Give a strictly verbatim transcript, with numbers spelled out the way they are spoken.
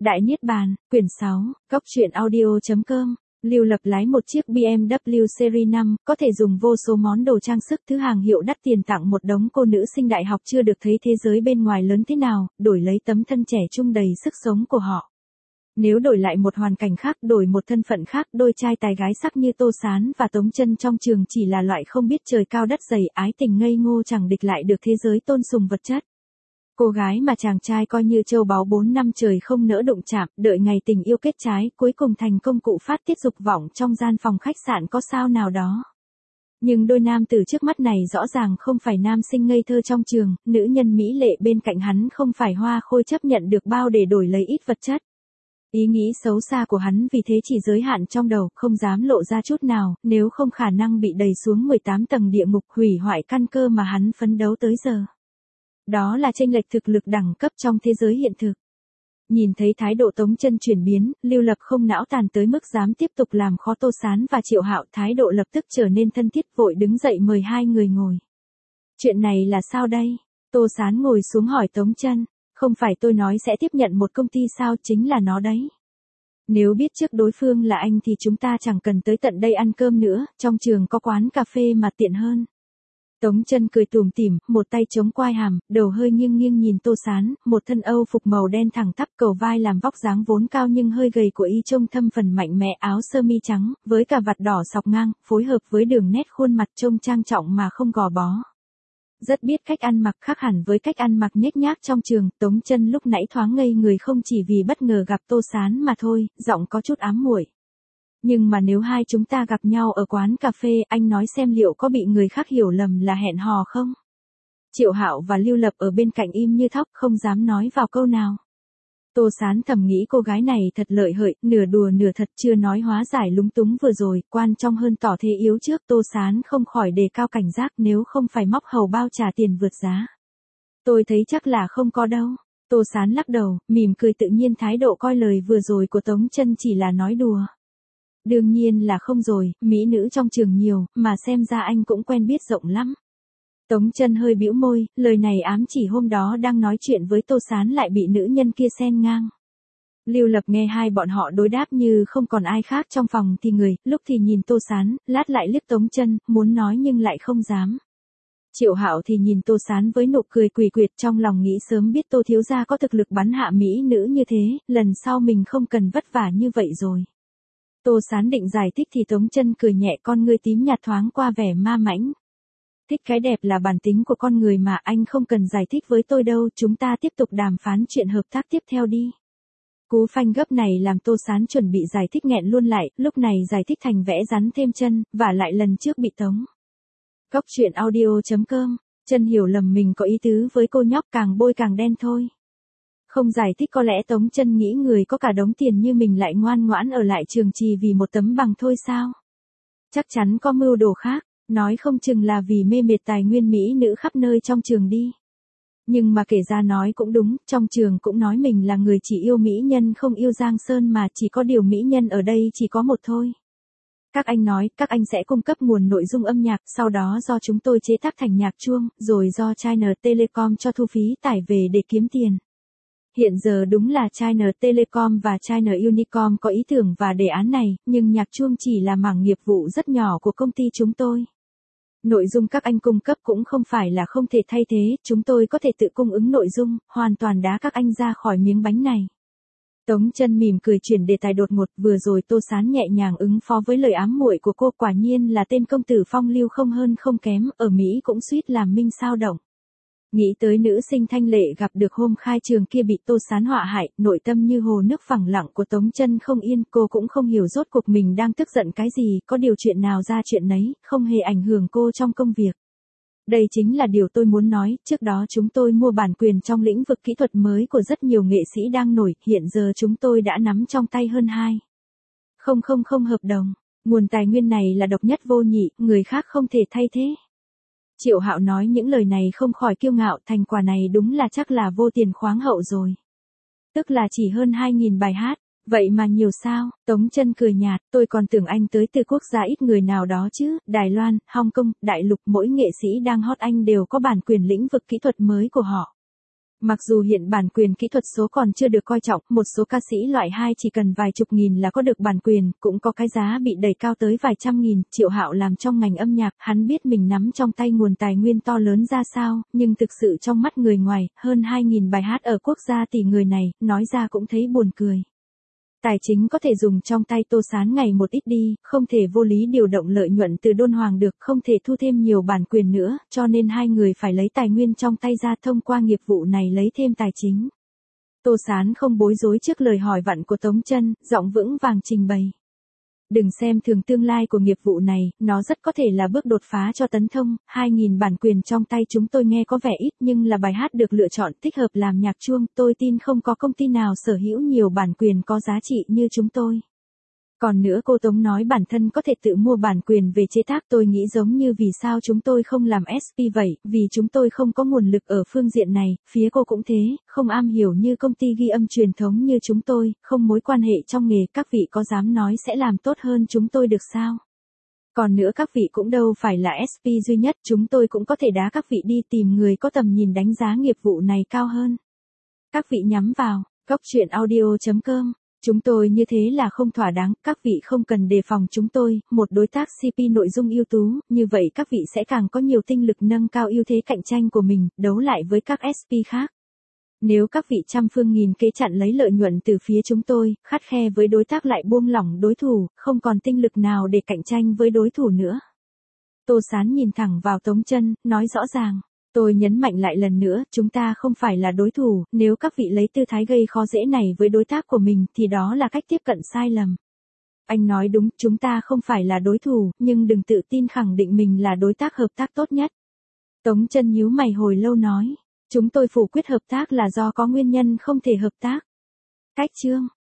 Đại Niết Bàn, quyển sáu, góc truyện audio chấm com. Lưu Lập lái một chiếc bê em vê Series năm, có thể dùng vô số món đồ trang sức thứ hàng hiệu đắt tiền tặng một đống cô nữ sinh đại học chưa được thấy thế giới bên ngoài lớn thế nào, đổi lấy tấm thân trẻ trung đầy sức sống của họ. Nếu đổi lại một hoàn cảnh khác, đổi một thân phận khác, đôi trai tài gái sắc như Tô Sán và Tống Chân trong trường chỉ là loại không biết trời cao đất dày, ái tình ngây ngô chẳng địch lại được thế giới tôn sùng vật chất. Cô gái mà chàng trai coi như châu báu bốn năm trời không nỡ đụng chạm, đợi ngày tình yêu kết trái, cuối cùng thành công cụ phát tiết dục vọng trong gian phòng khách sạn có sao nào đó. Nhưng đôi nam tử trước mắt này rõ ràng không phải nam sinh ngây thơ trong trường, nữ nhân mỹ lệ bên cạnh hắn không phải hoa khôi chấp nhận được bao để đổi lấy ít vật chất. Ý nghĩ xấu xa của hắn vì thế chỉ giới hạn trong đầu, không dám lộ ra chút nào, nếu không khả năng bị đẩy xuống mười tám tầng địa ngục, hủy hoại căn cơ mà hắn phấn đấu tới giờ. Đó là chênh lệch thực lực đẳng cấp trong thế giới hiện thực. Nhìn thấy thái độ Tống Chân chuyển biến, Lưu Lập không não tàn tới mức dám tiếp tục làm khó Tô Sán và Triệu Hạo, thái độ lập tức trở nên thân thiết, vội đứng dậy mời hai người ngồi. Chuyện này là sao đây? Tô Sán ngồi xuống hỏi Tống Chân. Không phải tôi nói sẽ tiếp nhận một công ty sao, chính là nó đấy. Nếu biết trước đối phương là anh thì chúng ta chẳng cần tới tận đây ăn cơm nữa, trong trường có quán cà phê mà tiện hơn. Tống Chân cười tủm tỉm, một tay chống quai hàm, đầu hơi nghiêng nghiêng nhìn Tô Sán, một thân Âu phục màu đen thẳng tắp, cầu vai làm vóc dáng vốn cao nhưng hơi gầy của y trông thâm phần mạnh mẽ, áo sơ mi trắng, với cà vạt đỏ sọc ngang, phối hợp với đường nét khuôn mặt trông trang trọng mà không gò bó. Rất biết cách ăn mặc, khác hẳn với cách ăn mặc nhếch nhác trong trường. Tống Chân lúc nãy thoáng ngây người không chỉ vì bất ngờ gặp Tô Sán mà thôi, giọng có chút ám muội. Nhưng mà nếu hai chúng ta gặp nhau ở quán cà phê, anh nói xem liệu có bị người khác hiểu lầm là hẹn hò không? Triệu Hạo và Lưu Lập ở bên cạnh im như thóc, không dám nói vào câu nào. Tô Sán thầm nghĩ cô gái này thật lợi hợi, nửa đùa nửa thật, chưa nói hóa giải lúng túng vừa rồi, quan trọng hơn tỏ thế yếu trước. Tô Sán không khỏi đề cao cảnh giác, nếu không phải móc hầu bao trả tiền vượt giá. Tôi thấy chắc là không có đâu. Tô Sán lắc đầu, mỉm cười tự nhiên, thái độ coi lời vừa rồi của Tống Chân chỉ là nói đùa. Đương nhiên là không rồi, mỹ nữ trong trường nhiều, mà xem ra anh cũng quen biết rộng lắm. Tống Chân hơi bĩu môi, lời này ám chỉ hôm đó đang nói chuyện với Tô Sán lại bị nữ nhân kia xen ngang. Lưu Lập nghe hai bọn họ đối đáp như không còn ai khác trong phòng thì người, lúc thì nhìn Tô Sán, lát lại liếc Tống Chân, muốn nói nhưng lại không dám. Triệu Hạo thì nhìn Tô Sán với nụ cười quỷ quyệt, trong lòng nghĩ sớm biết Tô thiếu gia có thực lực bắn hạ mỹ nữ như thế, lần sau mình không cần vất vả như vậy rồi. Tô Sán định giải thích thì Tống Chân cười nhẹ, con ngươi tím nhạt thoáng qua vẻ ma mãnh. Thích cái đẹp là bản tính của con người mà, anh không cần giải thích với tôi đâu, chúng ta tiếp tục đàm phán chuyện hợp tác tiếp theo đi. Cú phanh gấp này làm Tô Sán chuẩn bị giải thích nghẹn luôn lại, lúc này giải thích thành vẽ rắn thêm chân, và lại lần trước bị tống. Góc truyện audio chấm com, Chân hiểu lầm mình có ý tứ với cô nhóc, càng bôi càng đen thôi. Không giải thích có lẽ Tống Chân nghĩ người có cả đống tiền như mình lại ngoan ngoãn ở lại trường chỉ vì một tấm bằng thôi sao? Chắc chắn có mưu đồ khác, nói không chừng là vì mê mệt tài nguyên mỹ nữ khắp nơi trong trường đi. Nhưng mà kể ra nói cũng đúng, trong trường cũng nói mình là người chỉ yêu mỹ nhân không yêu Giang Sơn mà, chỉ có điều mỹ nhân ở đây chỉ có một thôi. Các anh nói, các anh sẽ cung cấp nguồn nội dung âm nhạc, sau đó do chúng tôi chế tác thành nhạc chuông, rồi do China Telecom cho thu phí tải về để kiếm tiền. Hiện giờ đúng là China Telecom và China Unicom có ý tưởng và đề án này, nhưng nhạc chuông chỉ là mảng nghiệp vụ rất nhỏ của công ty chúng tôi. Nội dung các anh cung cấp cũng không phải là không thể thay thế, chúng tôi có thể tự cung ứng nội dung, hoàn toàn đá các anh ra khỏi miếng bánh này. Tống Chân mỉm cười chuyển đề tài đột ngột, vừa rồi Tô Sán nhẹ nhàng ứng phó với lời ám muội của cô, quả nhiên là tên công tử phong lưu không hơn không kém, ở Mỹ cũng suýt làm minh sao động. Nghĩ tới nữ sinh thanh lệ gặp được hôm khai trường kia bị Tô Sán họa hại, nội tâm như hồ nước phẳng lặng của Tống Chân không yên, cô cũng không hiểu rốt cuộc mình đang tức giận cái gì, có điều chuyện nào ra chuyện nấy, không hề ảnh hưởng cô trong công việc. Đây chính là điều tôi muốn nói, trước đó chúng tôi mua bản quyền trong lĩnh vực kỹ thuật mới của rất nhiều nghệ sĩ đang nổi, hiện giờ chúng tôi đã nắm trong tay hơn hai không không không hợp đồng, nguồn tài nguyên này là độc nhất vô nhị, người khác không thể thay thế. Triệu Hạo nói những lời này không khỏi kiêu ngạo, thành quả này đúng là chắc là vô tiền khoáng hậu rồi. Tức là chỉ hơn hai nghìn bài hát, vậy mà nhiều sao? Tống Chân cười nhạt, tôi còn tưởng anh tới từ quốc gia ít người nào đó chứ, Đài Loan, Hong Kong, Đại Lục, mỗi nghệ sĩ đang hot anh đều có bản quyền lĩnh vực kỹ thuật mới của họ. Mặc dù hiện bản quyền kỹ thuật số còn chưa được coi trọng, một số ca sĩ loại hai chỉ cần vài chục nghìn là có được bản quyền, cũng có cái giá bị đẩy cao tới vài trăm nghìn. Triệu Hạo làm trong ngành âm nhạc, hắn biết mình nắm trong tay nguồn tài nguyên to lớn ra sao, nhưng thực sự trong mắt người ngoài, hơn hai nghìn bài hát ở quốc gia tỷ người này, nói ra cũng thấy buồn cười. Tài chính có thể dùng trong tay Tô Sán ngày một ít đi, không thể vô lý điều động lợi nhuận từ Đôn Hoàng được, không thể thu thêm nhiều bản quyền nữa, cho nên hai người phải lấy tài nguyên trong tay ra thông qua nghiệp vụ này lấy thêm tài chính. Tô Sán không bối rối trước lời hỏi vặn của Tống Chân, giọng vững vàng trình bày. Đừng xem thường tương lai của nghiệp vụ này, nó rất có thể là bước đột phá cho Tấn Thông, hai nghìn bản quyền trong tay chúng tôi nghe có vẻ ít nhưng là bài hát được lựa chọn thích hợp làm nhạc chuông, tôi tin không có công ty nào sở hữu nhiều bản quyền có giá trị như chúng tôi. Còn nữa cô Tống nói bản thân có thể tự mua bản quyền về chế tác, tôi nghĩ giống như vì sao chúng tôi không làm ét pê vậy, vì chúng tôi không có nguồn lực ở phương diện này, phía cô cũng thế, không am hiểu như công ty ghi âm truyền thống như chúng tôi, không mối quan hệ trong nghề, các vị có dám nói sẽ làm tốt hơn chúng tôi được sao? Còn nữa các vị cũng đâu phải là ét pê duy nhất, chúng tôi cũng có thể đá các vị đi tìm người có tầm nhìn đánh giá nghiệp vụ này cao hơn. Các vị nhắm vào, cốc truyện audio chấm com. Chúng tôi như thế là không thỏa đáng, các vị không cần đề phòng chúng tôi, một đối tác xê pê nội dung ưu tú, như vậy các vị sẽ càng có nhiều tinh lực nâng cao ưu thế cạnh tranh của mình, đấu lại với các ét pê khác. Nếu các vị trăm phương nghìn kế chặn lấy lợi nhuận từ phía chúng tôi, khắt khe với đối tác lại buông lỏng đối thủ, không còn tinh lực nào để cạnh tranh với đối thủ nữa. Tô Sán nhìn thẳng vào Tống Chân, nói rõ ràng. Tôi nhấn mạnh lại lần nữa, chúng ta không phải là đối thủ, nếu các vị lấy tư thái gây khó dễ này với đối tác của mình thì đó là cách tiếp cận sai lầm. Anh nói đúng, chúng ta không phải là đối thủ, nhưng đừng tự tin khẳng định mình là đối tác hợp tác tốt nhất. Tống Chân nhíu mày hồi lâu nói, chúng tôi phủ quyết hợp tác là do có nguyên nhân không thể hợp tác. Cách chương